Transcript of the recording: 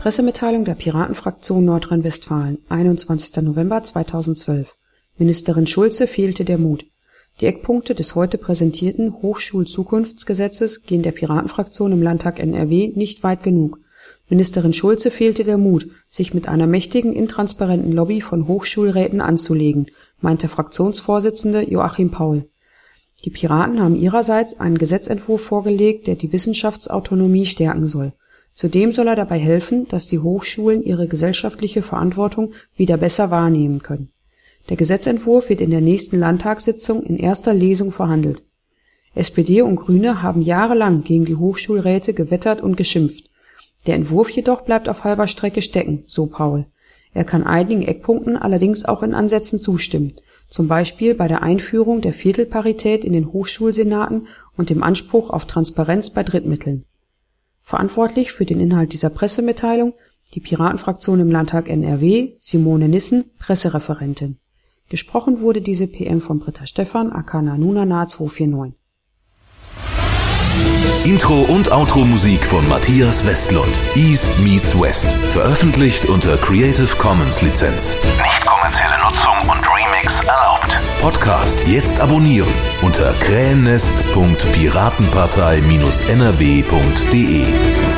Pressemitteilung der Piratenfraktion Nordrhein-Westfalen, 21. November 2012. Ministerin Schulze fehlte der Mut. Die Eckpunkte des heute präsentierten Hochschulzukunftsgesetzes gehen der Piratenfraktion im Landtag NRW nicht weit genug. Ministerin Schulze fehlte der Mut, sich mit einer mächtigen, intransparenten Lobby von Hochschulräten anzulegen, meint der Fraktionsvorsitzende Joachim Paul. Die Piraten haben ihrerseits einen Gesetzentwurf vorgelegt, der die Wissenschaftsautonomie stärken soll. Zudem soll er dabei helfen, dass die Hochschulen ihre gesellschaftliche Verantwortung wieder besser wahrnehmen können. Der Gesetzentwurf wird in der nächsten Landtagssitzung in erster Lesung verhandelt. SPD und Grüne haben jahrelang gegen die Hochschulräte gewettert und geschimpft. Der Entwurf jedoch bleibt auf halber Strecke stecken, so Paul. Er kann einigen Eckpunkten allerdings auch in Ansätzen zustimmen, zum Beispiel bei der Einführung der Viertelparität in den Hochschulsenaten und dem Anspruch auf Transparenz bei Drittmitteln. Verantwortlich für den Inhalt dieser Pressemitteilung die Piratenfraktion im Landtag NRW, Simone Nissen, Pressereferentin. Gesprochen wurde diese PM von Britta Stephan, aka Nanunana 249. Intro und Outro-Musik von Matthias Westlund. East meets West. Veröffentlicht unter Creative Commons Lizenz. Nicht kommerzielle Nutzung und Remix erlaubt. Podcast jetzt abonnieren unter krähennest.piratenpartei-nrw.de.